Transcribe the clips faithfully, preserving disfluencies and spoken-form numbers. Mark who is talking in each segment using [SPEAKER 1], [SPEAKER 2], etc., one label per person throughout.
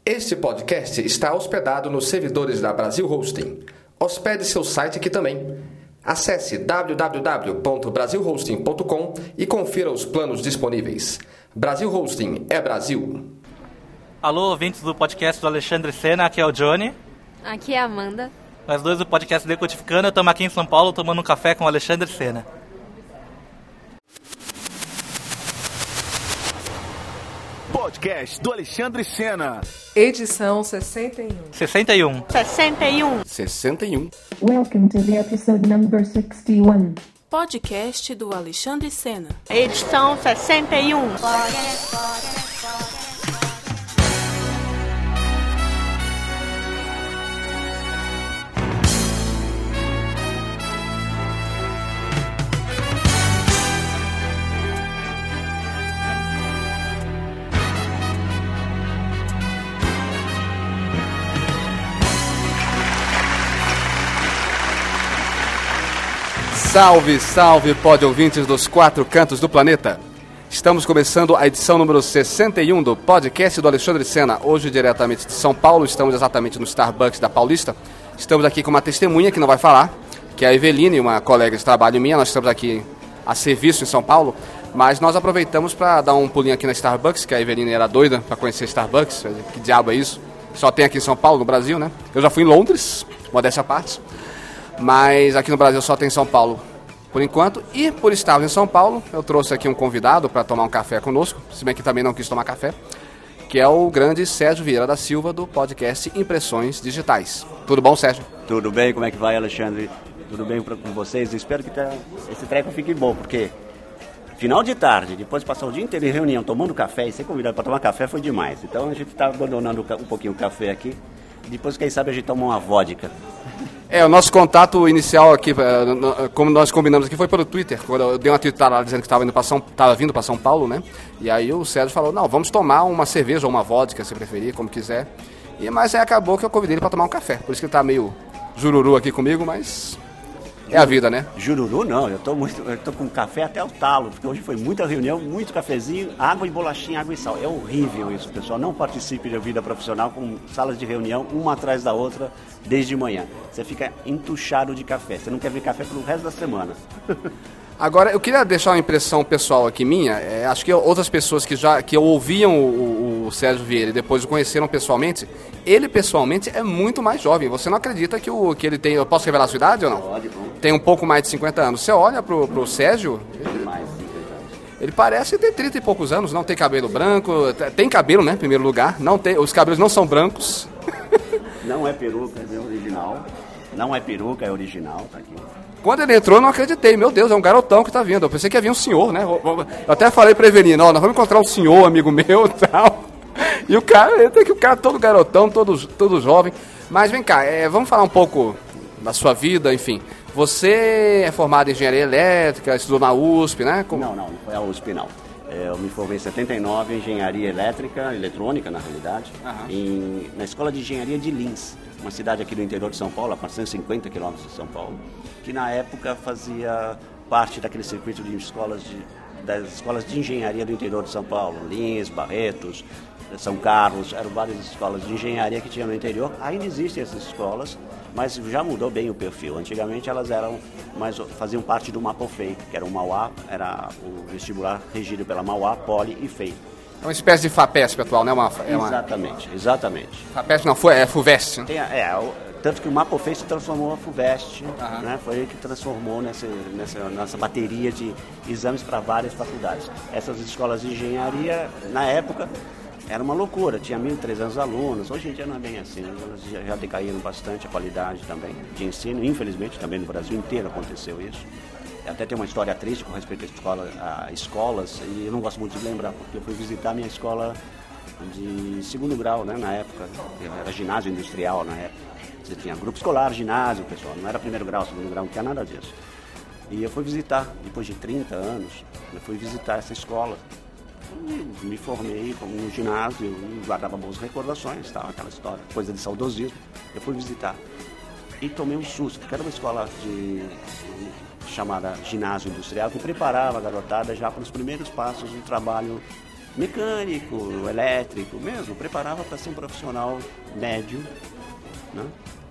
[SPEAKER 1] Este podcast está hospedado nos servidores da Brasil Hosting. Hospede seu site aqui também. Acesse w w w ponto brasil hosting ponto com e confira os planos disponíveis. Brasil Hosting é Brasil.
[SPEAKER 2] Alô, ouvintes do podcast do Alexandre Sena, aqui é o Johnny.
[SPEAKER 3] Aqui é a Amanda.
[SPEAKER 2] Nós dois do podcast Decodificando, estamos aqui em São Paulo tomando um café com o Alexandre Sena.
[SPEAKER 4] Podcast do Alexandre Sena.
[SPEAKER 5] Edição sessenta e um.
[SPEAKER 2] sessenta e um.
[SPEAKER 3] sessenta e um.
[SPEAKER 1] sessenta e um.
[SPEAKER 6] Welcome to the episode number sixty-one.
[SPEAKER 7] Podcast do Alexandre Sena.
[SPEAKER 3] Edição sessenta e um.
[SPEAKER 1] Salve, salve, pod ouvintes dos quatro cantos do planeta. Estamos começando a edição número sessenta e um do podcast do Alexandre Sena. Hoje diretamente de São Paulo, estamos exatamente no Starbucks da Paulista. Estamos aqui com uma testemunha que não vai falar, que é a Eveline, uma colega de trabalho minha. Nós estamos aqui a serviço em São Paulo, mas nós aproveitamos para dar um pulinho aqui na Starbucks, que a Eveline era doida para conhecer Starbucks. Que diabo é isso? Só tem aqui em São Paulo, no Brasil, né? Eu já fui em Londres, modéstia à parte. Mas aqui no Brasil só tem São Paulo, por enquanto. E por estar em São Paulo, eu trouxe aqui um convidado para tomar um café conosco, se bem que também não quis tomar café, que é o grande Sérgio Vieira da Silva, do podcast Impressões Digitais. Tudo bom, Sérgio?
[SPEAKER 8] Tudo bem, como é que vai, Alexandre? Tudo bem com vocês? Espero que tá, esse treco fique bom, porque final de tarde, depois de passar o dia inteiro em reunião, tomando café e ser convidado para tomar café foi demais. Então a gente está abandonando um pouquinho o café aqui, depois quem sabe a gente toma uma vodka.
[SPEAKER 1] É, o nosso contato inicial aqui, como nós combinamos aqui, foi pelo Twitter. Quando eu dei uma tweetada lá dizendo que estava vindo para São Paulo, né? E aí o Sérgio falou, não, vamos tomar uma cerveja ou uma vodka, se preferir, como quiser. E, mas aí acabou que eu convidei ele para tomar um café. Por isso que ele está meio jururu aqui comigo, mas é a vida, né?
[SPEAKER 8] Jururu não, eu tô, muito, eu tô com café até o talo, porque hoje foi muita reunião, muito cafezinho, água e bolachinha, água e sal. É horrível isso, pessoal. Não participe da vida profissional com salas de reunião, uma atrás da outra, desde manhã. Você fica entuchado de café, você não quer ver café pelo resto da semana.
[SPEAKER 1] Agora, eu queria deixar uma impressão pessoal aqui minha, é, acho que outras pessoas que já que ouviam o, o Sérgio Vieira e depois o conheceram pessoalmente, ele pessoalmente é muito mais jovem. Você não acredita que, o, que ele tem, eu posso revelar a sua idade ou não?
[SPEAKER 8] Pode, bom.
[SPEAKER 1] Tem um pouco mais de cinquenta anos. Você olha pro, pro Sérgio, ele,
[SPEAKER 8] Mais de cinquenta anos.
[SPEAKER 1] ele parece ter trinta e poucos anos, não tem cabelo branco, tem cabelo, né, em primeiro lugar, não tem, os cabelos não são brancos.
[SPEAKER 8] Não é peruca, é original. Não é peruca, é original, tá aqui.
[SPEAKER 1] Quando ele entrou, eu não acreditei. Meu Deus, é um garotão que tá vindo. Eu pensei que ia vir um senhor, né? Eu até falei pra Eveline, ó, nós vamos encontrar um senhor, amigo meu e tal. E o cara, entra aqui, o cara todo garotão, todo, todo jovem. Mas vem cá, é, vamos falar um pouco da sua vida, enfim. Você é formado em engenharia elétrica, estudou na U S P, né? Como...
[SPEAKER 8] Não, não, não foi a U S P, não. Eu me formei em setenta e nove em engenharia elétrica, eletrônica, na realidade,
[SPEAKER 1] Aham.
[SPEAKER 8] em, na Escola de Engenharia de Lins, uma cidade aqui do interior de São Paulo, a quatrocentos e cinquenta quilômetros de São Paulo, que na época fazia parte daquele circuito de escolas de, das escolas de engenharia do interior de São Paulo, Lins, Barretos, São Carlos, eram várias escolas de engenharia que tinha no interior. Ainda existem essas escolas, mas já mudou bem o perfil. Antigamente elas eram mais, faziam parte do Mapofei, que era o Mauá, era o vestibular regido pela Mauá, Poli e Fei.
[SPEAKER 1] É uma espécie de FAPESP atual, né? Uma, é uma...
[SPEAKER 8] Exatamente, exatamente.
[SPEAKER 1] FAPESP não, foi, é FUVEST.
[SPEAKER 8] Tem a, é, o, tanto que o Mapofei se transformou em FUVEST,
[SPEAKER 1] Aham.
[SPEAKER 8] né? Foi ele que transformou nessa, nessa, nessa bateria de exames para várias faculdades. Essas escolas de engenharia, na época, era uma loucura, tinha mil e trezentos alunos. Hoje em dia não é bem assim, elas já, já decaíram bastante a qualidade também de ensino. Infelizmente, também no Brasil inteiro aconteceu isso. Até tem uma história triste com respeito à escola, a escolas, e eu não gosto muito de lembrar, porque eu fui visitar a minha escola de segundo grau, né, na época, era ginásio industrial na época. Você tinha grupo escolar, ginásio, pessoal, não era primeiro grau, segundo grau, não tinha nada disso. E eu fui visitar, depois de trinta anos, eu fui visitar essa escola. E me formei no ginásio e guardava boas recordações, tal, aquela história, coisa de saudosismo. Eu fui visitar e tomei um susto, porque era uma escola de, chamada ginásio industrial, que preparava a garotada já para os primeiros passos do trabalho mecânico, elétrico mesmo, preparava para ser um profissional médio, né?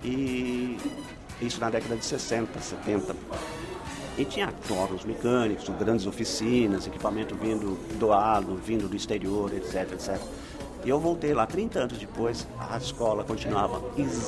[SPEAKER 8] E isso na década de sessenta, setenta. E tinha fóruns mecânicos, grandes oficinas, equipamento vindo doado, vindo do exterior, etc, etcétera. E eu voltei lá trinta anos depois, a escola continuava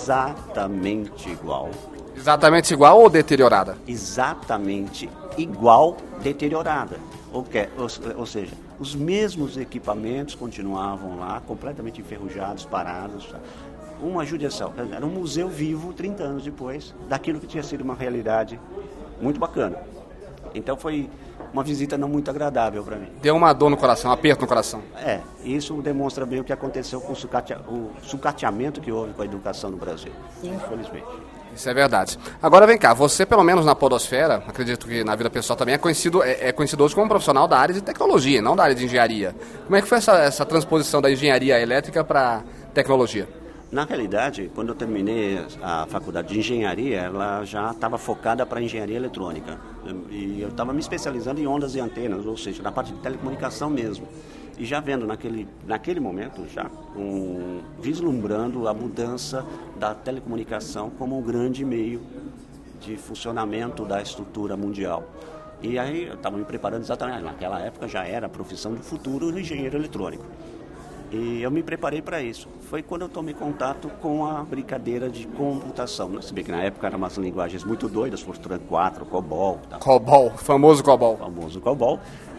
[SPEAKER 8] exatamente igual.
[SPEAKER 1] Exatamente igual ou deteriorada?
[SPEAKER 8] Exatamente igual, deteriorada. Ou, que, ou, ou seja, os mesmos equipamentos continuavam lá, completamente enferrujados, parados. Uma judiação. Era um museu vivo, trinta anos depois, daquilo que tinha sido uma realidade muito bacana. Então foi uma visita não muito agradável para mim.
[SPEAKER 1] Deu uma dor no coração, um aperto no coração.
[SPEAKER 8] É, isso demonstra bem o que aconteceu com o, sucatea, o sucateamento que houve com a educação no Brasil, infelizmente.
[SPEAKER 1] Isso é verdade. Agora vem cá, você pelo menos na podosfera, acredito que na vida pessoal também, é conhecido, é, é conhecido hoje como um profissional da área de tecnologia, não da área de engenharia. Como é que foi essa, essa transposição da engenharia elétrica para tecnologia?
[SPEAKER 8] Na realidade, quando eu terminei a faculdade de engenharia, ela já estava focada para engenharia eletrônica. E eu estava me especializando em ondas e antenas, ou seja, na parte de telecomunicação mesmo. E já vendo naquele, naquele momento, já um, vislumbrando a mudança da telecomunicação como um grande meio de funcionamento da estrutura mundial. E aí eu estava me preparando exatamente, naquela época já era a profissão do futuro do engenheiro eletrônico. E eu me preparei para isso. Foi quando eu tomei contato com a brincadeira de computação. Se bem que na época eram umas linguagens muito doidas, Fortran quatro, COBOL. Tá?
[SPEAKER 1] COBOL, famoso COBOL.
[SPEAKER 8] Famoso COBOL.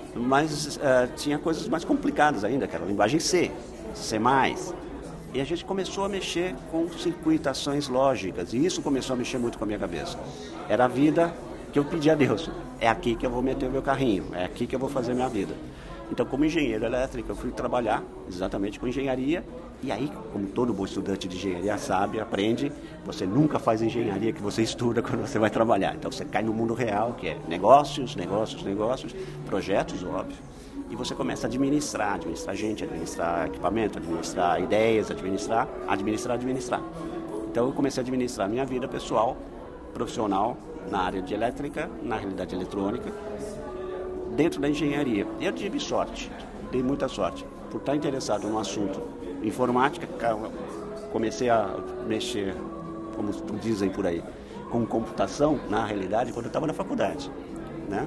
[SPEAKER 8] Mas uh, tinha coisas mais complicadas ainda, que era a linguagem C, C mais. E a gente começou a mexer com circuitações lógicas. E isso começou a mexer muito com a minha cabeça. Era a vida que eu pedi a Deus. É aqui que eu vou meter o meu carrinho. É aqui que eu vou fazer minha vida. Então, como engenheiro elétrico, eu fui trabalhar exatamente com engenharia. E aí, como todo bom estudante de engenharia sabe, aprende, você nunca faz engenharia que você estuda quando você vai trabalhar. Então, você cai no mundo real, que é negócios, negócios, negócios, projetos, óbvio. E você começa a administrar, administrar gente, administrar equipamento, administrar ideias, administrar, administrar, administrar. Então, eu comecei a administrar minha vida pessoal, profissional, na área de elétrica, na realidade eletrônica, dentro da engenharia. Eu tive sorte, dei muita sorte, por estar interessado no assunto informática, comecei a mexer, como dizem por aí, com computação, na realidade, quando eu estava na faculdade, né?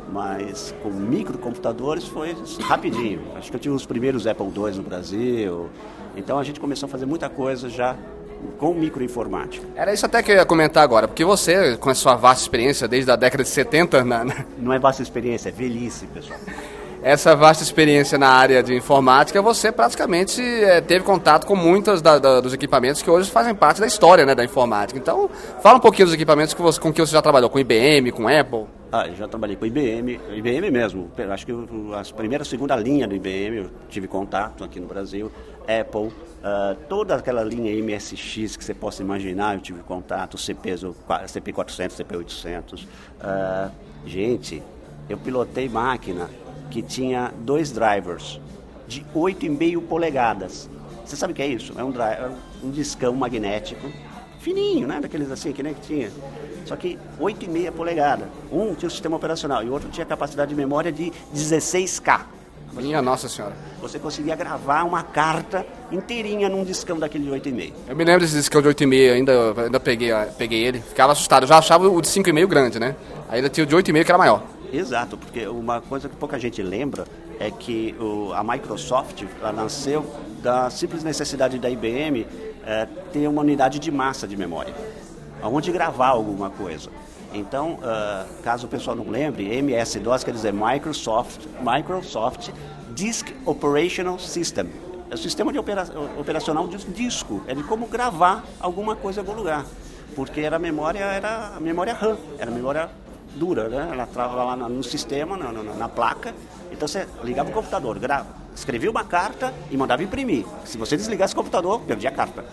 [SPEAKER 8] Mas com microcomputadores foi rapidinho. Acho que eu tive os primeiros Apple dois no Brasil, então a gente começou a fazer muita coisa já com microinformática.
[SPEAKER 1] Era isso até que eu ia comentar agora, porque você, com a sua vasta experiência desde a década de setenta... Na, na...
[SPEAKER 8] Não é vasta experiência, é velhice, pessoal.
[SPEAKER 1] Essa vasta experiência na área de informática, você praticamente é, teve contato com muitos da, da, dos equipamentos que hoje fazem parte da história, né, da informática. Então, fala um pouquinho dos equipamentos que você, com que você já trabalhou, com I B M, com Apple.
[SPEAKER 8] Ah, eu já trabalhei com I B M, I B M mesmo. Acho que a primeira, segunda linha do I B M eu tive contato aqui no Brasil. Apple, uh, toda aquela linha M S X que você possa imaginar, eu tive contato, C P, C P quatrocentos, C P oitocentos. Uh, gente, eu pilotei máquina que tinha dois drivers de oito vírgula cinco polegadas. Você sabe o que é isso? É um, driver, um discão magnético, fininho, né? Daqueles assim, que nem que tinha. Só que oito vírgula cinco polegadas. Um tinha o sistema operacional e o outro tinha capacidade de memória de dezesseis K.
[SPEAKER 1] Minha Nossa Senhora.
[SPEAKER 8] Você conseguia gravar uma carta inteirinha num discão daquele de oito vírgula cinco.
[SPEAKER 1] Eu me lembro desse discão de oito vírgula cinco, ainda, ainda peguei, peguei ele. Ficava assustado. Eu já achava o de cinco vírgula cinco grande, né? Aí ele tinha o de oito vírgula cinco que era maior.
[SPEAKER 8] Exato, porque uma coisa que pouca gente lembra é que o, a Microsoft ela nasceu da simples necessidade da I B M é, ter uma unidade de massa de memória, onde gravar alguma coisa. Então, uh, caso o pessoal não lembre, M S DOS quer dizer Microsoft, Microsoft Disk Operational System. É o sistema de opera, operacional de disco, é de como gravar alguma coisa em algum lugar. Porque era a memória, era a memória RAM, era a memória dura, né? Ela estava lá no sistema, na, na, na placa. Então você ligava o computador, grava, escrevia uma carta e mandava imprimir. Se você desligasse o computador, perdia a carta.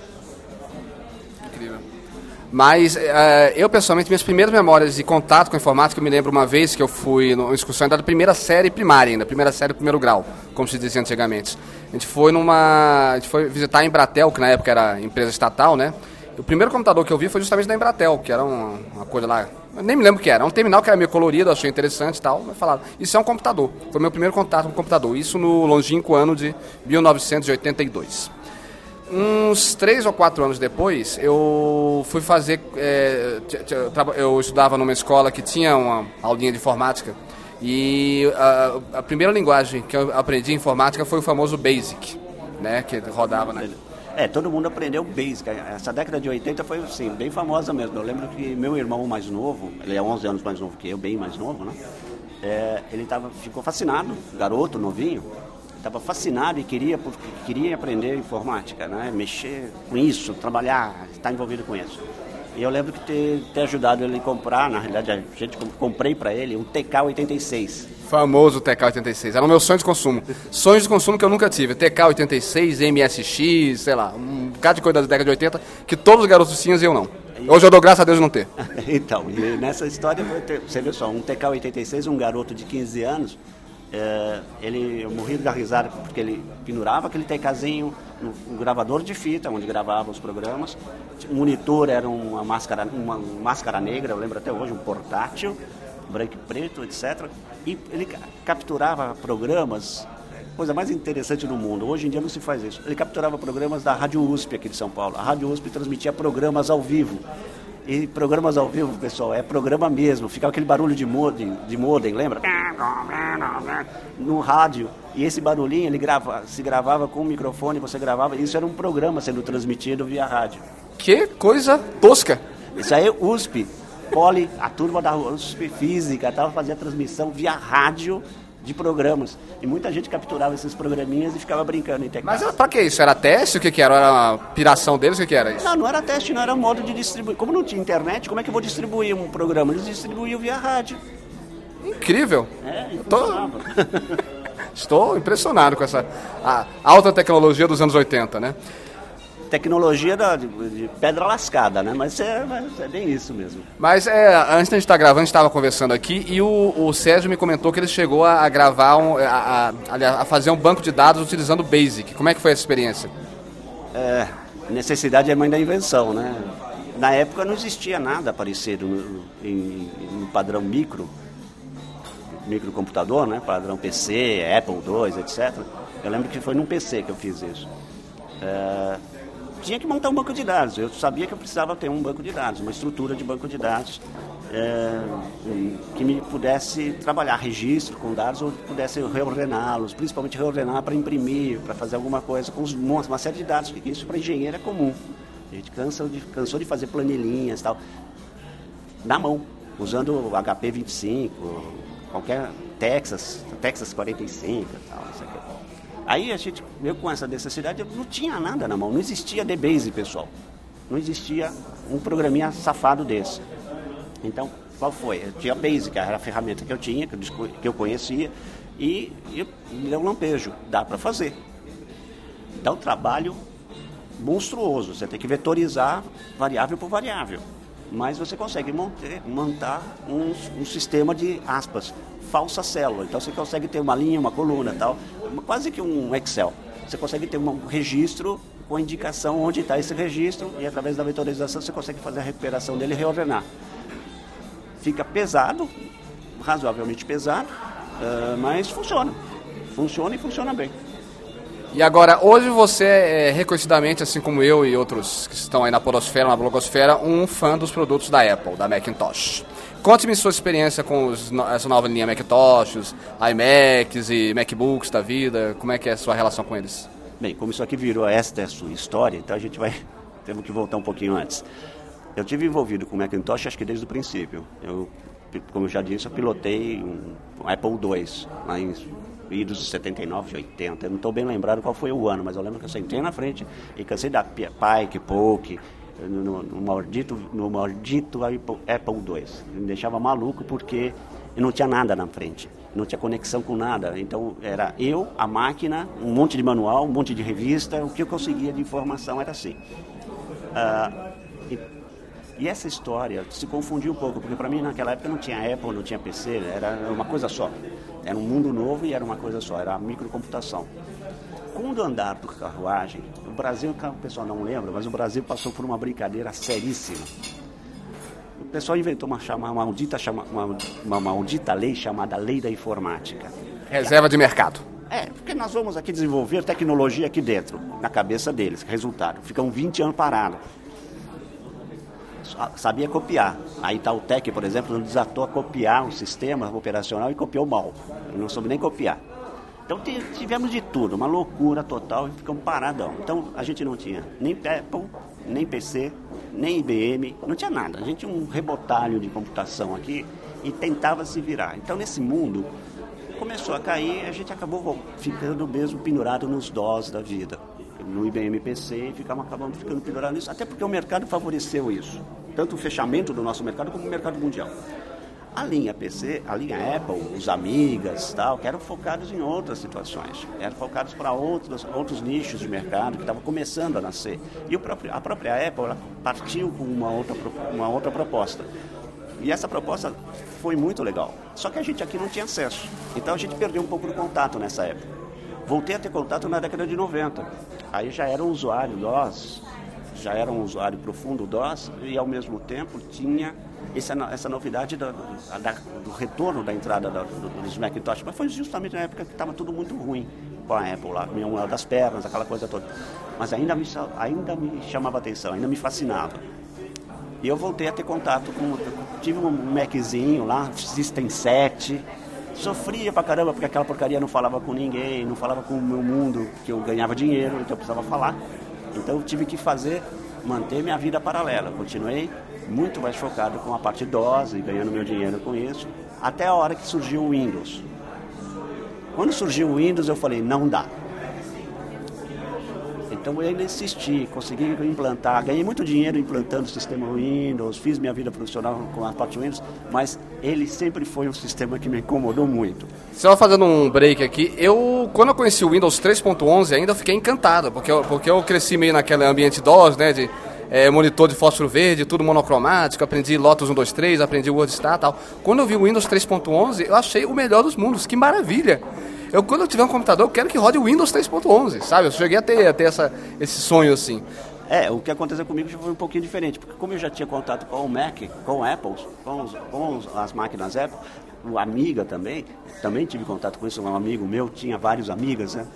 [SPEAKER 1] Incrível. Mas uh, eu, pessoalmente, minhas primeiras memórias de contato com a informática, eu me lembro uma vez que eu fui numa excursão ainda da primeira série primária ainda, primeira série primeiro grau, como se dizia antigamente. A gente foi numa, a gente foi visitar a Embratel, que na época era empresa estatal, né? O primeiro computador que eu vi foi justamente da Embratel, que era uma, uma coisa lá Eu nem me lembro o que era. Um terminal que era meio colorido, achei interessante e tal. Mas falaram, isso é um computador. Foi o meu primeiro contato com o computador. Isso no longínquo ano de mil novecentos e oitenta e dois. Uns três ou quatro anos depois, eu fui fazer... É, eu estudava numa escola que tinha uma aulinha de informática. E a, a primeira linguagem que eu aprendi em informática foi o famoso BASIC, né? Que rodava na...
[SPEAKER 8] É, todo mundo aprendeu Basic. Essa década de oitenta foi, assim, bem famosa mesmo. Eu lembro que meu irmão mais novo, ele é onze anos mais novo que eu, bem mais novo, né? É, ele tava, ficou fascinado, garoto, novinho, estava fascinado e queria, queria aprender informática, né? Mexer com isso, trabalhar, estar envolvido com isso. E eu lembro que ter, ter ajudado ele a comprar, na realidade, a gente comprei para ele um T K oitenta e seis.
[SPEAKER 1] Famoso T K oitenta e seis. Era o meu sonho de consumo. Sonhos de consumo que eu nunca tive. T K oitenta e seis, M S X, sei lá, um bocado de coisa da década de oitenta, que todos os garotos tinham e eu não. Hoje eu dou graças a Deus de não ter.
[SPEAKER 8] Então, e nessa história, você vê só, um T K oitenta e seis, um garoto de quinze anos, é, ele, eu morri da risada porque ele pendurava aquele TKzinho no, no gravador de fita, onde gravava os programas. O monitor era uma máscara, uma máscara negra, eu lembro até hoje, um portátil, branco e preto, etcétera. E ele capturava programas, coisa mais interessante no mundo. Hoje em dia não se faz isso. Ele capturava programas da Rádio U S P aqui de São Paulo. A Rádio U S P transmitia programas ao vivo. E programas ao vivo, pessoal, é programa mesmo. Ficava aquele barulho de modem, de modem, lembra? No rádio. E esse barulhinho, ele grava, se gravava com o microfone, você gravava. Isso era um programa sendo transmitido via rádio.
[SPEAKER 1] Que coisa tosca.
[SPEAKER 8] Isso aí é U S P. Poli, a turma da U S P Física, tava fazendo transmissão via rádio de programas. E muita gente capturava esses programinhas e ficava brincando em T K.
[SPEAKER 1] Mas era pra que isso? Era teste? O que que era? Era uma piração deles? O que que era isso?
[SPEAKER 8] Não, não era teste, não era modo de distribuir. Como não tinha internet, como é que eu vou distribuir um programa? Eles distribuíam via rádio.
[SPEAKER 1] Incrível.
[SPEAKER 8] É,
[SPEAKER 1] Tô... Estou impressionado com essa a alta tecnologia dos anos oitenta, né?
[SPEAKER 8] Tecnologia da, de, de pedra lascada, né? Mas é, mas é bem isso mesmo.
[SPEAKER 1] Mas é, antes de a gente estar gravando, a gente estava conversando aqui e o, o Sérgio me comentou que ele chegou a, a gravar, um, a, a, a fazer um banco de dados utilizando o BASIC. Como é que foi essa experiência?
[SPEAKER 8] É, necessidade é mãe da invenção, né? Na época não existia nada parecido no, em, no padrão micro, microcomputador, né? Padrão P C, Apple dois, etcétera. Eu lembro que foi num P C que eu fiz isso. É, tinha que montar um banco de dados. Eu sabia que eu precisava ter um banco de dados, uma estrutura de banco de dados é, que me pudesse trabalhar registro com dados ou pudesse reordená-los, principalmente reordenar para imprimir, para fazer alguma coisa com os, uma série de dados, que isso para engenheiro é comum. A gente cansa de, cansou de fazer planilhinhas e tal, na mão, usando o H P vinte e cinco, qualquer Texas, Texas quarenta e cinco e tal, isso aqui. Aí a gente veio com essa necessidade, não tinha nada na mão, não existia DBase, pessoal. Não existia um programinha safado desse. Então, qual foi? Eu tinha Basic, era a ferramenta que eu tinha, que eu, que eu conhecia, e, e me deu um lampejo, dá para fazer. Dá um trabalho monstruoso, você tem que vetorizar variável por variável. Mas você consegue montar, montar um, um sistema de aspas, falsa célula. Então você consegue ter uma linha, uma coluna, tal, quase que um Excel. Você consegue ter um registro com indicação onde está esse registro e através da vetorização você consegue fazer a recuperação dele e reordenar. Fica pesado, razoavelmente pesado, uh, mas funciona. Funciona e funciona bem.
[SPEAKER 1] E agora, hoje você é reconhecidamente, assim como eu e outros que estão aí na podosfera, na blogosfera, um fã dos produtos da Apple, da Macintosh. Conte-me sua experiência com os, essa nova linha Macintosh, os iMacs e MacBooks da vida, como é que é a sua relação com eles?
[SPEAKER 8] Bem, como isso aqui virou esta é a sua história, então a gente vai, temos que voltar um pouquinho antes. Eu tive envolvido com o Macintosh acho que desde o princípio. Eu, como eu já disse, eu pilotei um, um Apple dois, lá em idos de setenta e nove, oitenta, eu não estou bem lembrado qual foi o ano, mas eu lembro que eu sentei na frente e cansei da Pike, Poke, no, no, maldito, no maldito Apple dois. Me deixava maluco porque eu não tinha nada na frente, não tinha conexão com nada. Então era eu, a máquina, um monte de manual, um monte de revista, o que eu conseguia de informação era assim. Uh, e, e essa história se confundiu um pouco, porque para mim naquela época não tinha Apple, não tinha P C, era uma coisa só. Era um mundo novo e era uma coisa só, era a microcomputação. Com o andar do carruagem, o Brasil, o pessoal não lembra, mas o Brasil passou por uma brincadeira seríssima. pessoal inventou uma, chama, uma, maldita, chama, uma, uma maldita lei chamada Lei da Informática.
[SPEAKER 1] Reserva de mercado.
[SPEAKER 8] É, porque nós vamos aqui desenvolver tecnologia aqui dentro, na cabeça deles. Resultado, ficam vinte anos parados. Sabia copiar. A Itautec, por exemplo, não desatou a copiar o sistema operacional e copiou mal. Não soube nem copiar. Então tivemos de tudo, uma loucura total e ficamos paradão. Então a gente não tinha nem Apple, nem P C, nem I B M, não tinha nada. A gente tinha um rebotalho de computação aqui e tentava se virar. Então nesse mundo começou a cair, a gente acabou ficando mesmo pendurado nos D O S da vida. No I B M P C e ficamos acabando ficando pendurados nisso, até porque o mercado favoreceu isso. Tanto o fechamento do nosso mercado como o mercado mundial. A linha P C, a linha Apple, os Amigas, tal, que eram focados em outras situações, eram focados para outros, outros nichos de mercado que estavam começando a nascer. E o próprio, a própria Apple ela partiu com uma outra, uma outra proposta. E essa proposta foi muito legal. Só que a gente aqui não tinha acesso. Então a gente perdeu um pouco do contato nessa época. Voltei a ter contato na década de noventa. Aí já era um usuário D O S, já era um usuário profundo D O S e ao mesmo tempo tinha essa, essa novidade da, da, do retorno da entrada da, do, dos Macintosh. Mas foi justamente na época que estava tudo muito ruim com a Apple lá, uma das pernas, aquela coisa toda. Mas ainda me, ainda me chamava atenção, ainda me fascinava. E eu voltei a ter contato com... Tive um Maczinho lá, System sete. Sofria pra caramba, porque aquela porcaria não falava com ninguém, não falava com o meu mundo, que eu ganhava dinheiro, então eu precisava falar. Então eu tive que fazer, manter minha vida paralela. Continuei muito mais focado com a parte D O S e ganhando meu dinheiro com isso, até a hora que surgiu o Windows. Quando surgiu o Windows, eu falei, não dá. Então eu ainda insisti, consegui implantar, ganhei muito dinheiro implantando o sistema Windows, fiz minha vida profissional com a parte Windows, mas ele sempre foi um sistema que me incomodou muito.
[SPEAKER 1] Só fazendo um break aqui, eu, quando eu conheci o Windows três ponto onze ainda, eu fiquei encantado, porque eu, porque eu cresci meio naquele ambiente D O S, né, de é, monitor de fósforo verde, tudo monocromático, aprendi Lotus um, dois, três, aprendi WordStar e tal. Quando eu vi o Windows três ponto onze, eu achei o melhor dos mundos, que maravilha! Eu, quando eu tiver um computador, eu quero que rode o Windows três ponto onze, sabe? Eu cheguei a ter, a ter essa, esse sonho assim.
[SPEAKER 8] É, o que aconteceu comigo já foi um pouquinho diferente, porque como eu já tinha contato com o Mac, com o Apple, com, os, com os, as máquinas Apple, o Amiga também, também tive contato com isso, um amigo meu tinha vários Amigas, né?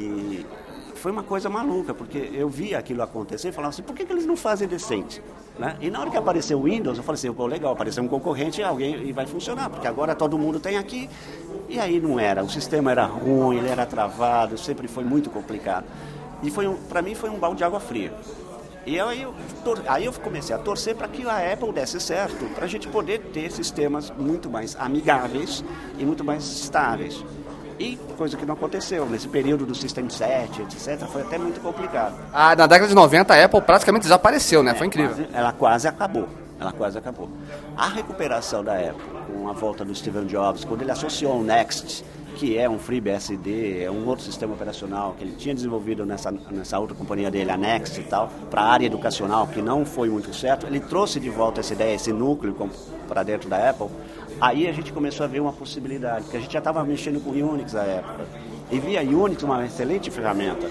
[SPEAKER 8] E foi uma coisa maluca, porque eu via aquilo acontecer e falava assim, por que, que eles não fazem decente? Né? E na hora que apareceu o Windows, eu falei assim, pô, legal, apareceu um concorrente, alguém e vai funcionar, porque agora todo mundo tem aqui. E aí não era, o sistema era ruim, ele era travado, sempre foi muito complicado. E foi um, para mim foi um balde de água fria. E eu, aí, eu, aí eu comecei a torcer para que a Apple desse certo, para a gente poder ter sistemas muito mais amigáveis e muito mais estáveis. E coisa que não aconteceu, nesse período do System sete, etcétera, foi até muito complicado.
[SPEAKER 1] Ah, na década de noventa a Apple praticamente desapareceu, né? Foi incrível.
[SPEAKER 8] Quase, ela quase acabou, ela quase acabou. A recuperação da Apple, com a volta do Steve Jobs, quando ele associou o Next, que é um FreeBSD, é um outro sistema operacional que ele tinha desenvolvido nessa, nessa outra companhia dele, a Next e tal, para a área educacional, que não foi muito certo, ele trouxe de volta essa ideia, esse núcleo para dentro da Apple. Aí a gente começou a ver uma possibilidade, porque a gente já estava mexendo com Unix na época, e via Unix uma excelente ferramenta,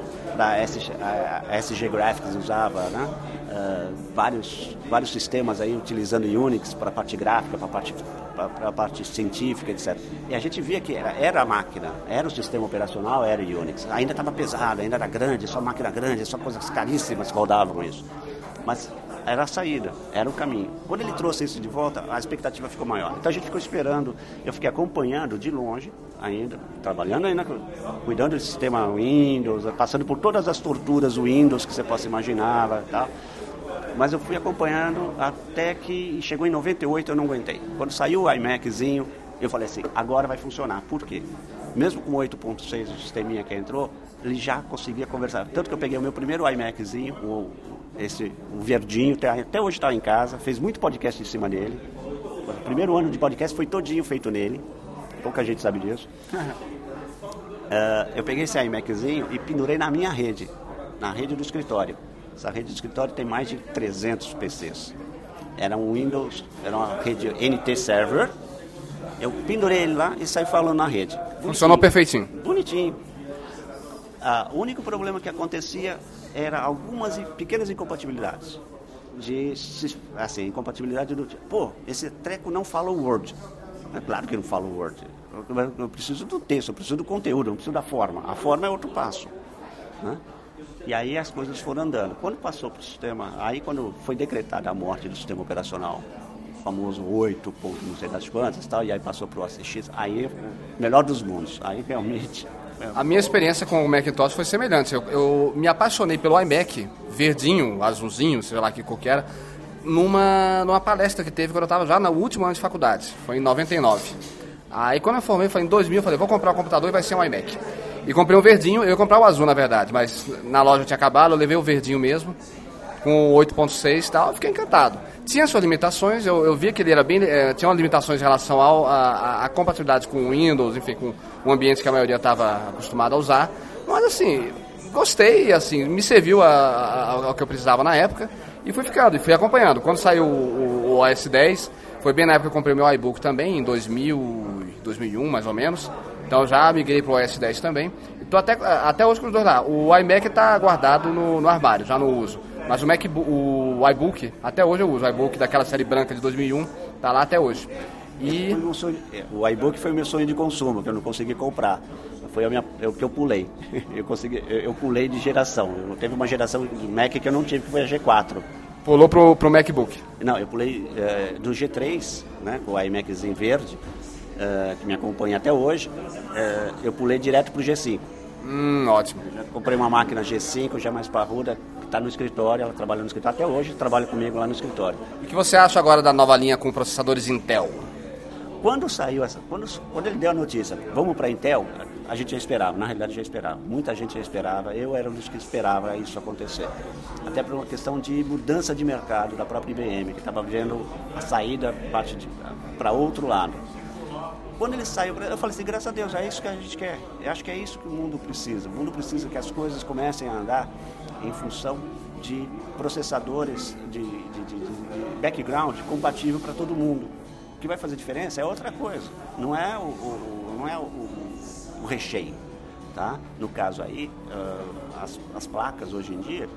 [SPEAKER 8] da S G, a S G Graphics usava, né? Uh, vários, vários sistemas aí utilizando Unix para a parte gráfica, para a parte, para a parte científica, etcétera. E a gente via que era, era a máquina, era o sistema operacional, era o Unix. Ainda estava pesado, ainda era grande, só máquina grande, só coisas caríssimas que rodavam isso. Mas era a saída, era o caminho. Quando ele trouxe isso de volta, a expectativa ficou maior. Então a gente ficou esperando, eu fiquei acompanhando de longe ainda, trabalhando ainda, cuidando do sistema Windows, passando por todas as torturas Windows que você possa imaginar e tal. Mas eu fui acompanhando até que chegou em noventa e oito, eu não aguentei. Quando saiu o iMaczinho, eu falei assim, agora vai funcionar. Por quê? Mesmo com o oito ponto seis, o sisteminha que entrou, ele já conseguia conversar. Tanto que eu peguei o meu primeiro iMaczinho, o, esse, o verdinho, até, até hoje está em casa, fez muito podcast em cima dele. O primeiro ano de podcast foi todinho feito nele. Pouca gente sabe disso. uh, eu peguei esse iMaczinho e pendurei na minha rede, na rede do escritório. Essa rede do escritório tem mais de trezentos P Cs. Era um Windows, era uma rede N T Server. Eu pendurei ele lá e saí falando na rede. Bonitinho.
[SPEAKER 1] Funcionou perfeitinho.
[SPEAKER 8] Bonitinho. Uh, o único problema que acontecia era algumas pequenas incompatibilidades. de, assim, incompatibilidade do tipo, pô, esse treco não fala o Word. É claro que não fala o Word. Eu, eu preciso do texto, eu preciso do conteúdo, eu preciso da forma. A forma é outro passo, né? E aí as coisas foram andando. Quando passou para o sistema, aí quando foi decretada a morte do sistema operacional, o famoso oito ponto não sei das quantas e tal, e aí passou para o O S X, aí melhor dos mundos. Aí realmente...
[SPEAKER 1] A minha experiência com o Macintosh foi semelhante. Eu, eu me apaixonei pelo iMac, verdinho, azulzinho, sei lá que cor que era, numa, numa palestra que teve quando eu estava já no último ano de faculdade. Foi em noventa e nove. Aí quando eu formei, foi em dois mil, eu falei, vou comprar um computador e vai ser um iMac. E comprei um verdinho, eu ia comprar o azul na verdade, mas na loja tinha acabado, eu levei o verdinho mesmo, com oito ponto seis e tal, eu fiquei encantado. Tinha suas limitações, eu, eu via que ele era bem, é, tinha umas limitações em relação à compatibilidade com o Windows, enfim, com o ambiente que a maioria estava acostumada a usar, mas assim, gostei, assim, me serviu a, a, ao que eu precisava na época, e fui ficando, e fui acompanhando. Quando saiu o, o, o O S dez, foi bem na época que eu comprei o meu iBook também, em dois mil, dois mil e um mais ou menos. Então já migrei para o O S dez também. Estou até, até hoje com os dois lá. O iMac está guardado no, no armário, já não uso. Mas o, MacBook, o iBook, até hoje eu uso. O iBook daquela série branca de dois mil e um, está lá até hoje. E...
[SPEAKER 8] Um sonho, o iBook foi o meu sonho de consumo, que eu não consegui comprar. Foi a minha, o que eu pulei. Eu, consegui, eu pulei de geração. Eu teve uma geração de Mac que eu não tive, que foi a G quatro.
[SPEAKER 1] Pulou pro, pro MacBook?
[SPEAKER 8] Não, eu pulei é, do G três, né, com o iMaczinho verde, é, que me acompanha até hoje, é, eu pulei direto pro G cinco.
[SPEAKER 1] Hum, ótimo.
[SPEAKER 8] Eu comprei uma máquina G cinco, já mais parruda, que está no escritório, ela trabalha no escritório até hoje, trabalha comigo lá no escritório.
[SPEAKER 1] E o que você acha agora da nova linha com processadores Intel?
[SPEAKER 8] Quando saiu essa, quando, quando ele deu a notícia, vamos para a Intel, a gente já esperava, na realidade já esperava, muita gente já esperava, eu era um dos que esperava isso acontecer. Até por uma questão de mudança de mercado da própria I B M, que estava vendo a saída para outro lado. Quando ele saiu, eu falei assim, graças a Deus, é isso que a gente quer, eu acho que é isso que o mundo precisa. O mundo precisa que as coisas comecem a andar em função de processadores, de, de, de, de background compatível para todo mundo. O que vai fazer diferença é outra coisa, não é o, o, não é o, o recheio, tá? No caso aí, uh, as, as placas hoje em dia,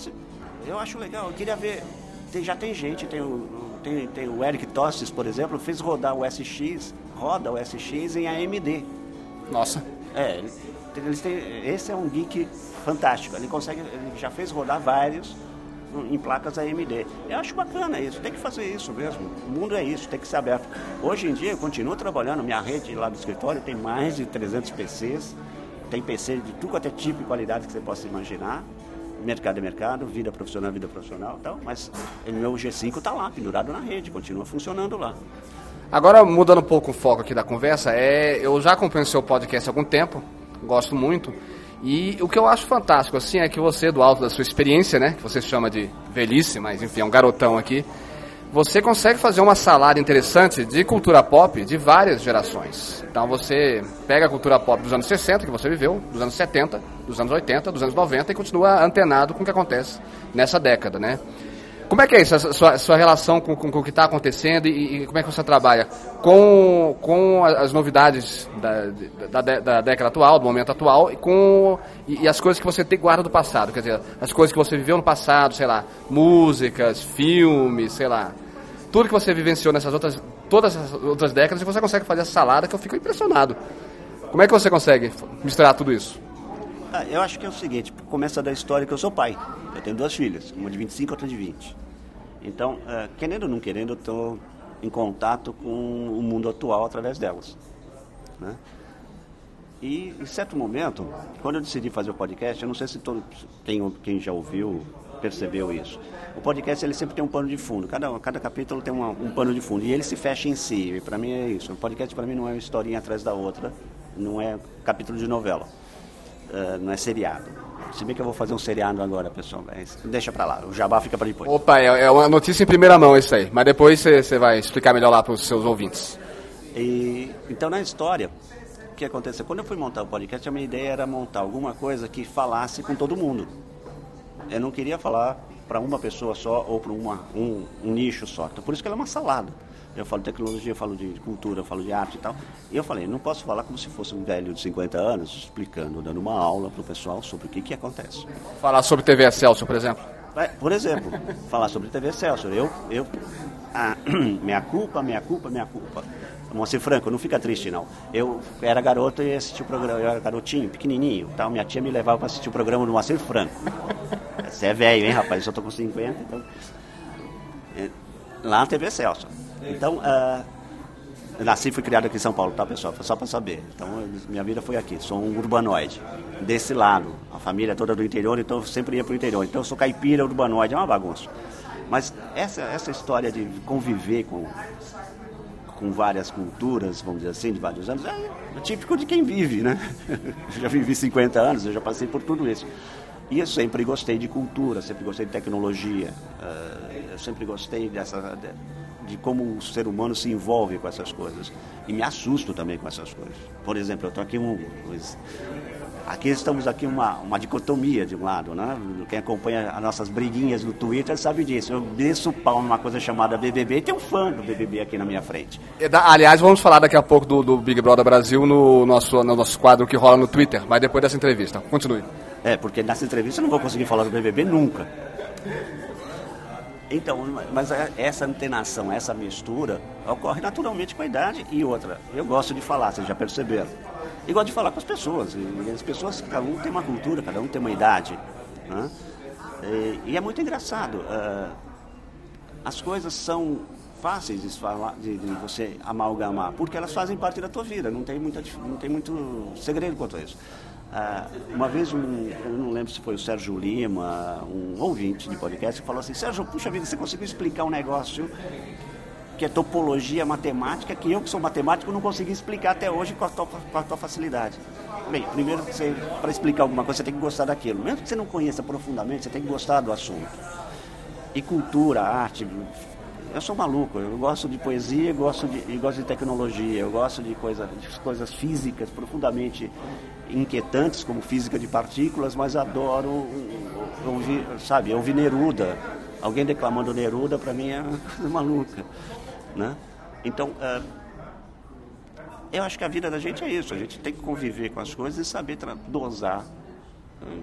[SPEAKER 8] eu acho legal, eu queria ver, tem, já tem gente, tem o, tem, tem o Eric Tostes, por exemplo, fez rodar o S X, roda o S X em A M D.
[SPEAKER 1] Nossa.
[SPEAKER 8] É, eles têm, esse é um geek fantástico, ele consegue, ele já fez rodar vários em placas A M D. Eu acho bacana isso, tem que fazer isso mesmo. O mundo é isso, tem que ser aberto. Hoje em dia eu continuo trabalhando, minha rede lá do escritório tem mais de trezentos P Cs, tem P C de tudo quanto é tipo e qualidade que você possa imaginar. Mercado é mercado, vida profissional é vida profissional, tal, mas o meu G cinco está lá, pendurado na rede, continua funcionando lá.
[SPEAKER 1] Agora, mudando um pouco o foco aqui da conversa, é, eu já acompanho o seu podcast há algum tempo, gosto muito. E o que eu acho fantástico, assim, é que você, do alto da sua experiência, né, que você chama de velhice, mas enfim, é um garotão aqui, você consegue fazer uma salada interessante de cultura pop de várias gerações. Então você pega a cultura pop dos anos sessenta, que você viveu, dos anos setenta, dos anos oitenta, dos anos noventa, e continua antenado com o que acontece nessa década, né? Como é que é isso, a sua, sua relação com, com, com o que está acontecendo e, e como é que você trabalha com, com as novidades da, da, da década atual, do momento atual, e, com, e, e as coisas que você tem guarda do passado, quer dizer, as coisas que você viveu no passado, sei lá, músicas, filmes, sei lá, tudo que você vivenciou nessas outras, todas as outras décadas, e você consegue fazer essa salada que eu fico impressionado. Como é que você consegue misturar tudo isso?
[SPEAKER 8] Ah, eu acho que é o seguinte, começa da história que eu sou pai. Eu tenho duas filhas, uma de vinte e cinco e outra de vinte. Então, uh, querendo ou não querendo, eu estou em contato com o mundo atual através delas, né? E, em certo momento, quando eu decidi fazer o podcast, eu não sei se todo, quem, quem já ouviu percebeu isso. O podcast ele sempre tem um pano de fundo, cada, cada capítulo tem uma, um pano de fundo, e ele se fecha em si, e para mim é isso. O podcast para mim não é uma historinha atrás da outra, não é capítulo de novela. Uh, não é seriado. Se bem que eu vou fazer um seriado agora, pessoal. Mas deixa pra lá, o jabá fica pra depois.
[SPEAKER 1] Opa, é, é uma notícia em primeira mão isso aí. Mas depois você vai explicar melhor lá pros seus ouvintes.
[SPEAKER 8] E, então, na história, o que aconteceu? Quando eu fui montar o podcast, a minha ideia era montar alguma coisa que falasse com todo mundo. Eu não queria falar para uma pessoa só ou para uma, um, um nicho só. Então, por isso que ela é uma salada. Eu falo de tecnologia, eu falo de cultura, eu falo de arte e tal. E eu falei, não posso falar como se fosse um velho de cinquenta anos, explicando, dando uma aula para o pessoal sobre o que, que acontece.
[SPEAKER 1] Falar sobre T V Excelsior, por exemplo?
[SPEAKER 8] Por exemplo, falar sobre T V Celso. Eu, eu, ah, minha culpa, minha culpa, minha culpa. Moacir Franco, não fica triste não. Eu era garoto e assistia o programa, eu era garotinho, pequenininho, tal. Minha tia me levava para assistir o programa do Moacir Franco. Você é velho, hein, rapaz? Eu só tô com cinquenta, então... É, lá na T V Celso. Então, uh, eu nasci e fui criado aqui em São Paulo, tá, pessoal? Foi só para saber. Então, eu, minha vida foi aqui. Sou um urbanoide. Desse lado. A família toda do interior, então eu sempre ia pro interior. Então, eu sou caipira urbanoide, é uma bagunça. Mas essa, essa história de conviver com... com várias culturas, vamos dizer assim, de vários anos, é típico de quem vive, né? Eu já vivi cinquenta anos, eu já passei por tudo isso. E eu sempre gostei de cultura, sempre gostei de tecnologia, uh, eu sempre gostei dessa, de, de como o ser humano se envolve com essas coisas. E me assusto também com essas coisas. Por exemplo, eu estou aqui um... Aqui estamos aqui uma, uma dicotomia de um lado, né? Quem acompanha as nossas briguinhas no Twitter sabe disso. Eu desço o pau numa coisa chamada B B B e tem um fã do B B B aqui na minha frente.
[SPEAKER 1] Aliás, vamos falar daqui a pouco do, do Big Brother Brasil no nosso, no nosso quadro que rola no Twitter, mas depois dessa entrevista. Continue.
[SPEAKER 8] É, porque nessa entrevista eu não vou conseguir falar do B B B nunca. Então, mas essa antenação, essa mistura ocorre naturalmente com a idade. E outra, eu gosto de falar, vocês já perceberam. E gosto de falar com as pessoas. E as pessoas, cada um tem uma cultura, cada um tem uma idade. Né? E, e é muito engraçado. Uh, as coisas são fáceis de, falar, de, de você amalgamar, porque elas fazem parte da tua vida. Não tem, muita, não tem muito segredo quanto a isso. Uh, uma vez, um, eu não lembro se foi o Sérgio Lima, um ouvinte de podcast, que falou assim: Sérgio, puxa vida, você conseguiu explicar um negócio que é topologia matemática, que eu que sou matemático não consegui explicar até hoje com a tua, com a tua facilidade. Bem, primeiro, para explicar alguma coisa, você tem que gostar daquilo. Mesmo que você não conheça profundamente, você tem que gostar do assunto. E cultura, arte, eu sou maluco, eu gosto de poesia, eu gosto de, eu gosto de tecnologia, eu gosto de, coisa, de coisas físicas profundamente inquietantes, como física de partículas, mas adoro ouvir, sabe, ouvir Neruda. Alguém declamando Neruda, para mim, é uma coisa maluca. Né? Então, uh, eu acho que a vida da gente é isso. A gente tem que conviver com as coisas e saber dosar. Uh,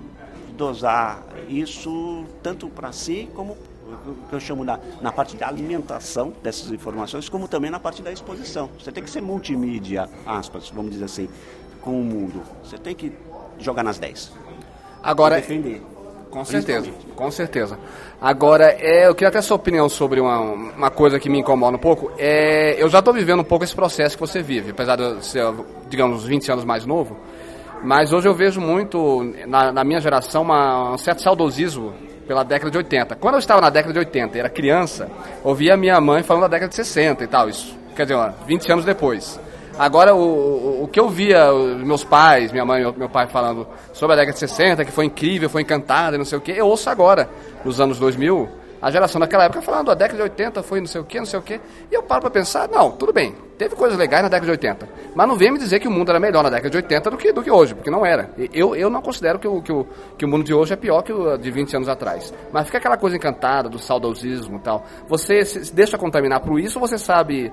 [SPEAKER 8] dosar isso tanto para si, como que eu chamo na, na parte da alimentação dessas informações, como também na parte da exposição. Você tem que ser multimídia, aspas, vamos dizer assim, com o mundo. Você tem que jogar nas dez.
[SPEAKER 1] Agora,
[SPEAKER 8] defender.
[SPEAKER 1] Com certeza, com certeza. Agora, é, eu queria até a sua opinião sobre uma, uma coisa que me incomoda um pouco. É, eu já estou vivendo um pouco esse processo que você vive, apesar de eu ser, digamos, vinte anos mais novo. Mas hoje eu vejo muito, na, na minha geração, uma, um certo saudosismo pela década de oitenta. Quando eu estava na década de oitenta e era criança, ouvia minha mãe falando da década de sessenta e tal, isso, quer dizer, vinte anos depois. Agora, o, o, o que eu via, os meus pais, minha mãe e meu pai falando sobre a década de sessenta, que foi incrível, foi encantada, não sei o quê, eu ouço agora, nos anos dois mil, a geração daquela época falando a década de oitenta foi não sei o quê, não sei o quê, e eu paro para pensar, não, tudo bem, teve coisas legais na década de oitenta, mas não venha me dizer que o mundo era melhor na década de oitenta do que, do que hoje, porque não era. Eu, eu não considero que o, que, o, que o mundo de hoje é pior que o de vinte anos atrás, mas fica aquela coisa encantada do saudosismo e tal. Você se deixa contaminar por isso ou você sabe...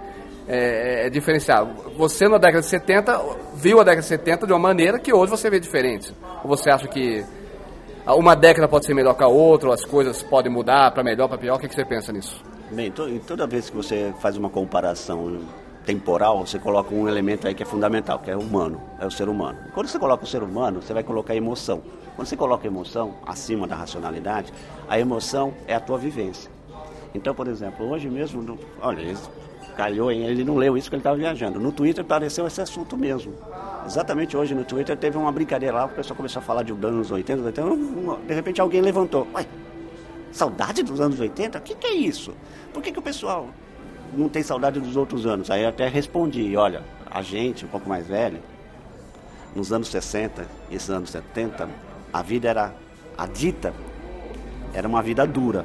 [SPEAKER 1] É, é diferenciar. Você na década de setenta viu a década de setenta de uma maneira que hoje você vê diferente. Ou você acha que uma década pode ser melhor que a outra, ou as coisas podem mudar para melhor, para pior? O que, que você pensa nisso?
[SPEAKER 8] Bem, to, toda vez que você faz uma comparação temporal, você coloca um elemento aí que é fundamental, que é o humano, é o ser humano. Quando você coloca o ser humano, você vai colocar emoção. Quando você coloca emoção acima da racionalidade, a emoção é a tua vivência. Então, por exemplo, hoje mesmo, olha, calhou, hein? Ele não leu isso porque ele estava viajando. No Twitter apareceu esse assunto mesmo. Exatamente hoje no Twitter teve uma brincadeira lá, o pessoal começou a falar de anos oitenta, de repente alguém levantou. Ué, saudade dos anos oitenta? O que, que é isso? Por que, que o pessoal não tem saudade dos outros anos? Aí eu até respondi, olha, a gente, um pouco mais velho, nos anos sessenta e esses anos setenta, a vida era, a dita, era uma vida dura.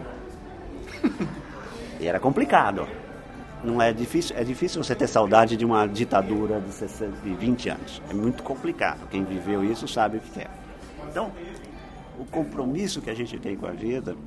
[SPEAKER 8] E era complicado. Não é difícil, é difícil você ter saudade de uma ditadura de sessenta, vinte anos. É muito complicado. Quem viveu isso sabe o que é. Então, o compromisso que a gente tem com a vida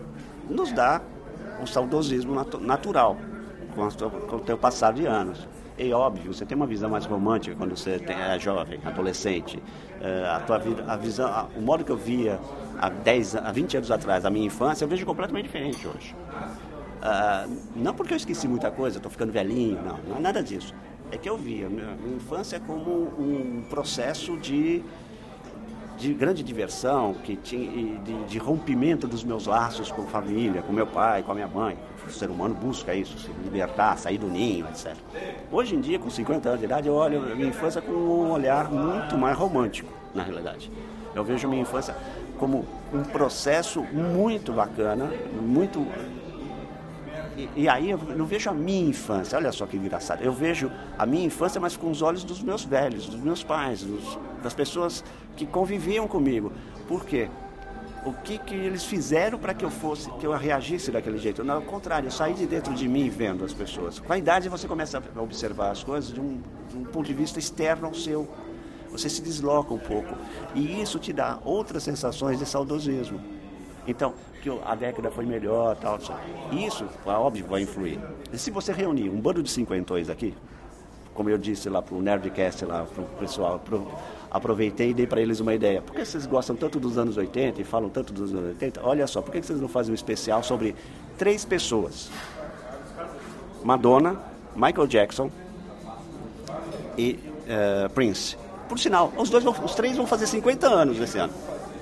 [SPEAKER 8] nos dá um saudosismo natu- natural com, a, com o teu passar de anos. É óbvio, você tem uma visão mais romântica quando você tem, é jovem, adolescente. É, a tua vida, a visão, a, o modo que eu via há, dez, há vinte anos atrás, a minha infância, eu vejo completamente diferente hoje. Uh, não porque eu esqueci muita coisa, estou ficando velhinho, não, não é nada disso. É que eu via a minha, minha infância como um processo de, de grande diversão, que tinha, de, de rompimento dos meus laços com a família, com meu pai, com a minha mãe. O ser humano busca isso, se libertar, sair do ninho, etcétera. Hoje em dia, com cinquenta anos de idade, eu olho a minha infância com um olhar muito mais romântico, na realidade. Eu vejo a minha infância como um processo muito bacana, muito... E, e aí eu não vejo a minha infância, olha só que engraçado, eu vejo a minha infância, mas com os olhos dos meus velhos, dos meus pais, dos, das pessoas que conviviam comigo. Por quê? O que, que eles fizeram para que eu fosse, que eu reagisse daquele jeito? Não, ao contrário, eu saí de dentro de mim vendo as pessoas. Com a idade você começa a observar as coisas de um, de um ponto de vista externo ao seu. Você se desloca um pouco. E isso te dá outras sensações de saudosismo. Então, que a década foi melhor, tal, tal. Isso, óbvio, vai influir. E se você reunir um bando de cinquentões aqui, como eu disse lá pro Nerdcast, lá pro pessoal, pro, aproveitei e dei para eles uma ideia. Por que vocês gostam tanto dos anos oitenta e falam tanto dos anos oitenta? Olha só, por que vocês não fazem um especial sobre três pessoas? Madonna, Michael Jackson e uh, Prince. Por sinal, os, dois vão, os três vão fazer cinquenta anos esse ano.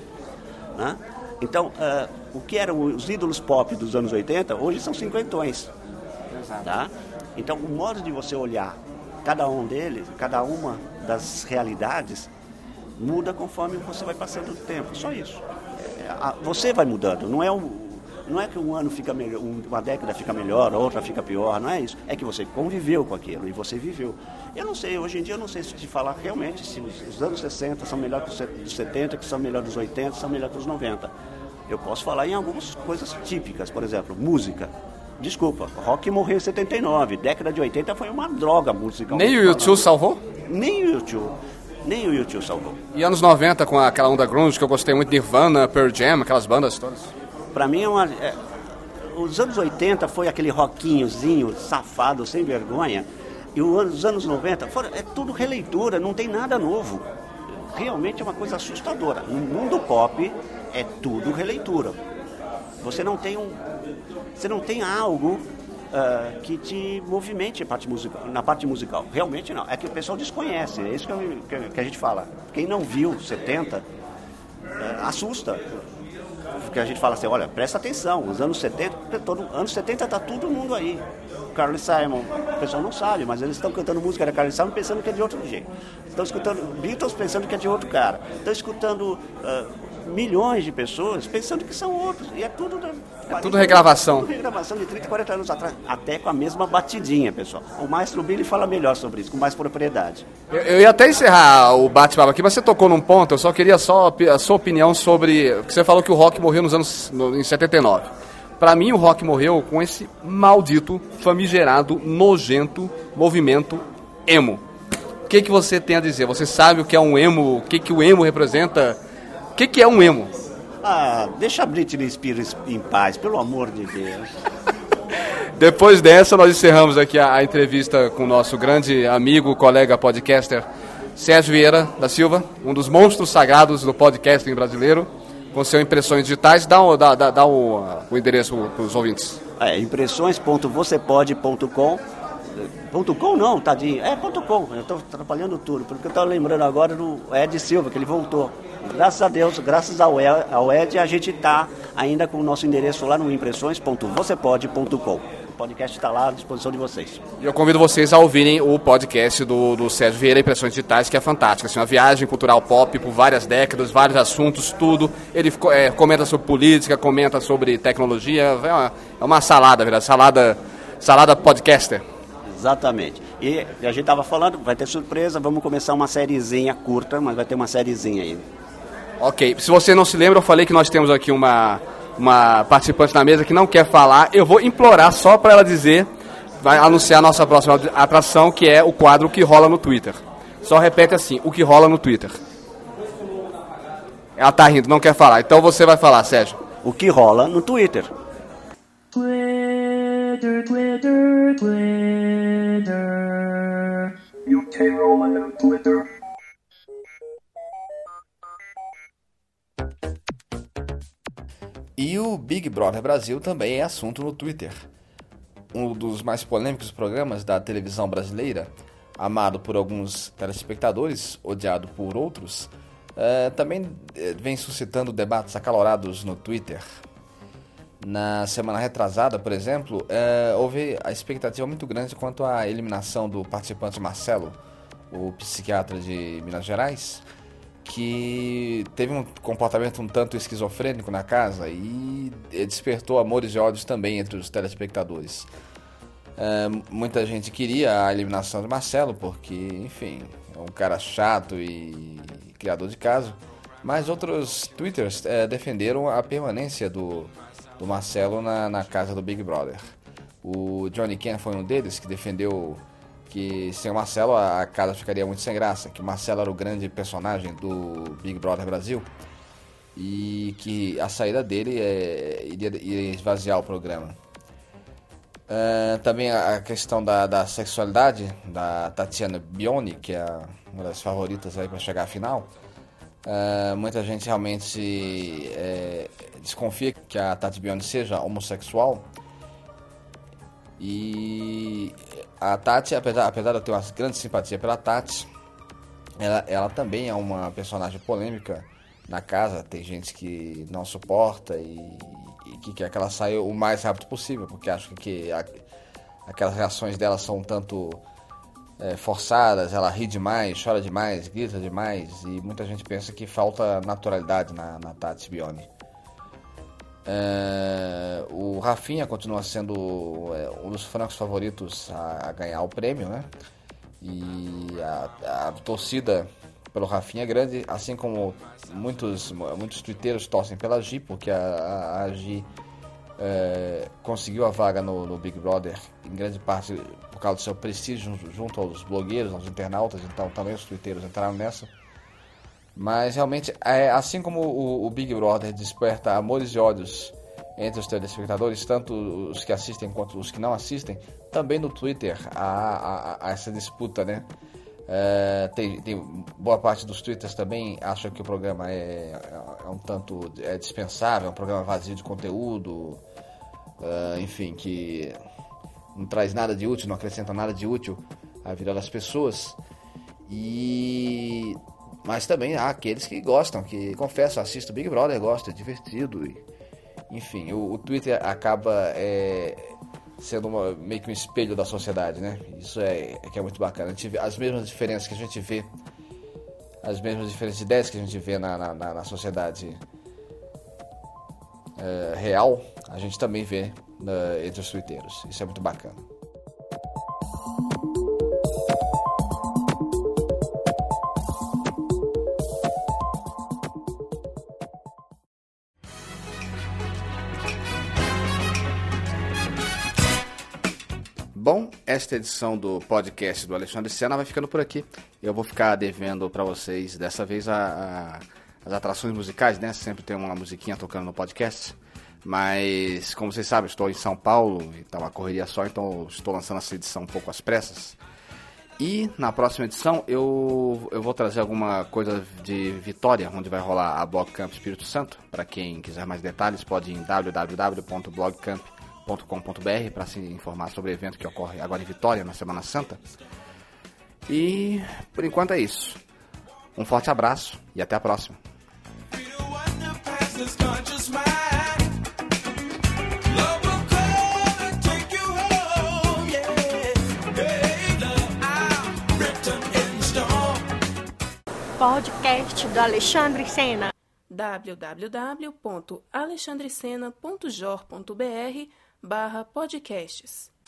[SPEAKER 8] Né? Então, uh, o que eram os ídolos pop dos anos oitenta, hoje são cinquentões. Tá? Então, o modo de você olhar cada um deles, cada uma das realidades, muda conforme você vai passando o tempo. Só isso. É, a, você vai mudando. Não é, um, não é que um ano fica melhor, uma década fica melhor, a outra fica pior. Não é isso. É que você conviveu com aquilo e você viveu. Eu não sei, hoje em dia eu não sei se te falar realmente se os, os anos sessenta são melhores que os setenta, que são melhores dos oitenta, são melhores que os noventa. Eu posso falar em algumas coisas típicas, por exemplo, música. Desculpa, rock morreu em setenta e nove, década de oitenta foi uma droga musical.
[SPEAKER 1] Nem o U dois salvou?
[SPEAKER 8] Nem o U dois, nem o U dois salvou.
[SPEAKER 1] E anos noventa com aquela onda grunge que eu gostei muito, Nirvana, Pearl Jam, aquelas bandas todas?
[SPEAKER 8] Pra mim é uma... É, os anos oitenta foi aquele rockinhozinho safado, sem vergonha, e os anos noventa foram, é tudo releitura, não tem nada novo. Realmente é uma coisa assustadora. No mundo pop é tudo releitura. Você não tem um... Você não tem algo uh, que te movimente a parte musical, na parte musical. Realmente não. É que o pessoal desconhece. É isso que, eu, que, que a gente fala. Quem não viu setenta, uh, assusta. Porque a gente fala assim, olha, presta atenção. Os anos setenta, todo, anos setenta tá todo mundo aí. Carly Simon, o pessoal não sabe, mas eles estão cantando música da Carly Simon pensando que é de outro jeito. Estão escutando Beatles pensando que é de outro cara. Estão escutando... Uh, milhões de pessoas pensando que são outros. E é tudo... Da,
[SPEAKER 1] é tudo regravação.
[SPEAKER 8] Tudo regravação de trinta, quarenta anos atrás. Até com a mesma batidinha, pessoal. O Maestro Billy fala melhor sobre isso, com mais propriedade.
[SPEAKER 1] Eu, eu ia até encerrar o bate-papo aqui, mas você tocou num ponto, eu só queria só a sua opinião sobre... Você falou que o rock morreu nos anos... No, em setenta e nove. Pra mim, o rock morreu com esse maldito, famigerado, nojento movimento emo. O que, que você tem a dizer? Você sabe o que é um emo? O que, que o emo representa... O que, que é um emo?
[SPEAKER 8] Ah, deixa a Britney Spears em paz, pelo amor de Deus.
[SPEAKER 1] Depois dessa, nós encerramos aqui a, a entrevista com o nosso grande amigo, colega podcaster, Sérgio Vieira da Silva, um dos monstros sagrados do podcasting brasileiro, com seu Impressões Digitais. Dá, um, dá, dá, dá o, o endereço para os ouvintes.
[SPEAKER 8] É, impressões ponto você pode ponto com. Ponto .com não, tadinho. É ponto .com, eu estou atrapalhando tudo, porque eu estou lembrando agora do Ed Silva, que ele voltou. Graças a Deus, graças ao Ed, a gente está ainda com o nosso endereço lá no impressões ponto você pode ponto com. O podcast está lá à disposição de vocês.
[SPEAKER 1] E eu convido vocês a ouvirem o podcast do, do Sérgio Vieira, Impressões Digitais, que é fantástico. Assim, uma viagem cultural pop por várias décadas, vários assuntos, tudo. Ele é, comenta sobre política, comenta sobre tecnologia. É uma, é uma salada, verdade? Salada, salada podcaster.
[SPEAKER 8] Exatamente. E a gente estava falando, vai ter surpresa, vamos começar uma sériezinha curta, mas vai ter uma sériezinha aí.
[SPEAKER 1] Ok. Se você não se lembra, eu falei que nós temos aqui uma, uma participante na mesa que não quer falar. Eu vou implorar só para ela dizer, vai anunciar a nossa próxima atração, que é o quadro O Que Rola no Twitter. Só repete assim, o que rola no Twitter. Ela tá rindo, não quer falar. Então você vai falar, Sérgio.
[SPEAKER 8] O que rola no Twitter.
[SPEAKER 6] Twitter. glitter, glitter, glitter. You take all my little glitter.
[SPEAKER 1] E o Big Brother Brasil também é assunto no Twitter. Um dos mais polêmicos programas da televisão brasileira, amado por alguns telespectadores, odiado por outros, é, também vem suscitando debates acalorados no Twitter. Na semana retrasada, por exemplo, é, houve a expectativa muito grande quanto à eliminação do participante Marcelo, o psiquiatra de Minas Gerais, que teve um comportamento um tanto esquizofrênico na casa e despertou amores e ódios também entre os telespectadores. É, muita gente queria a eliminação de Marcelo porque, enfim, é um cara chato e criador de caso, mas outros twitters é, defenderam a permanência do, do Marcelo na, na casa do Big Brother. O Johnny Ken foi um deles que defendeu que sem o Marcelo a casa ficaria muito sem graça, que o Marcelo era o grande personagem do Big Brother Brasil e que a saída dele é, iria, iria esvaziar o programa. Uh, também a questão da, da sexualidade da Tatiana Bioni, que é uma das favoritas aí para chegar à final. Uh, muita gente realmente é, desconfia que a Tati Bioni seja homossexual. E a Tati, apesar, apesar de eu ter uma grande simpatia pela Tati, ela, ela também é uma personagem polêmica na casa. Tem gente que não suporta e, e que quer que ela saia o mais rápido possível, porque acha que a, aquelas reações dela são um tanto é, forçadas. Ela ri demais, chora demais, grita demais, e muita gente pensa que falta naturalidade na, na Tati Bioni. É, o Rafinha continua sendo é, um dos francos favoritos a, a ganhar o prêmio, né? E a, a torcida pelo Rafinha é grande, assim como muitos, muitos twitteiros torcem pela Gi, porque a, a, a Gi é, conseguiu a vaga no, no Big Brother, em grande parte por causa do seu prestígio junto, junto aos blogueiros, aos internautas, então também os twitteiros entraram nessa. Mas realmente, é, assim como o, o Big Brother desperta amores e ódios entre os telespectadores, tanto os que assistem quanto os que não assistem, também no Twitter há, há, há essa disputa, né? É, tem, tem boa parte dos twitters também acham que o programa é, é um tanto é dispensável, é um programa vazio de conteúdo, é, enfim, que não traz nada de útil, não acrescenta nada de útil à vida das pessoas. E... Mas também há aqueles que gostam, que confessam, assistem o Big Brother, gostam, é divertido. E, enfim, o, o Twitter acaba é, sendo uma, meio que um espelho da sociedade, né? Isso é, é que é muito bacana. A gente vê as mesmas diferenças que a gente vê, as mesmas diferenças de ideias que a gente vê na, na, na sociedade é, real, a gente também vê na, entre os twitteiros. Isso é muito bacana. Bom, esta edição do podcast do Alexandre Sena vai ficando por aqui. Eu vou ficar devendo para vocês, dessa vez, a, a, as atrações musicais, né? Sempre tem uma musiquinha tocando no podcast. Mas, como vocês sabem, estou em São Paulo e tá uma correria só, então estou lançando essa edição um pouco às pressas. E na próxima edição eu, eu vou trazer alguma coisa de Vitória, onde vai rolar a Blogcamp Espírito Santo. Para quem quiser mais detalhes, pode ir em w w w ponto blogcamp ponto com ponto b r para se informar sobre o evento que ocorre agora em Vitória, na Semana Santa. E por enquanto é isso. Um forte abraço e até a próxima.
[SPEAKER 3] Podcast do Alexandre Sena.
[SPEAKER 7] w w w ponto alexandrecena ponto jor ponto b r barra podcasts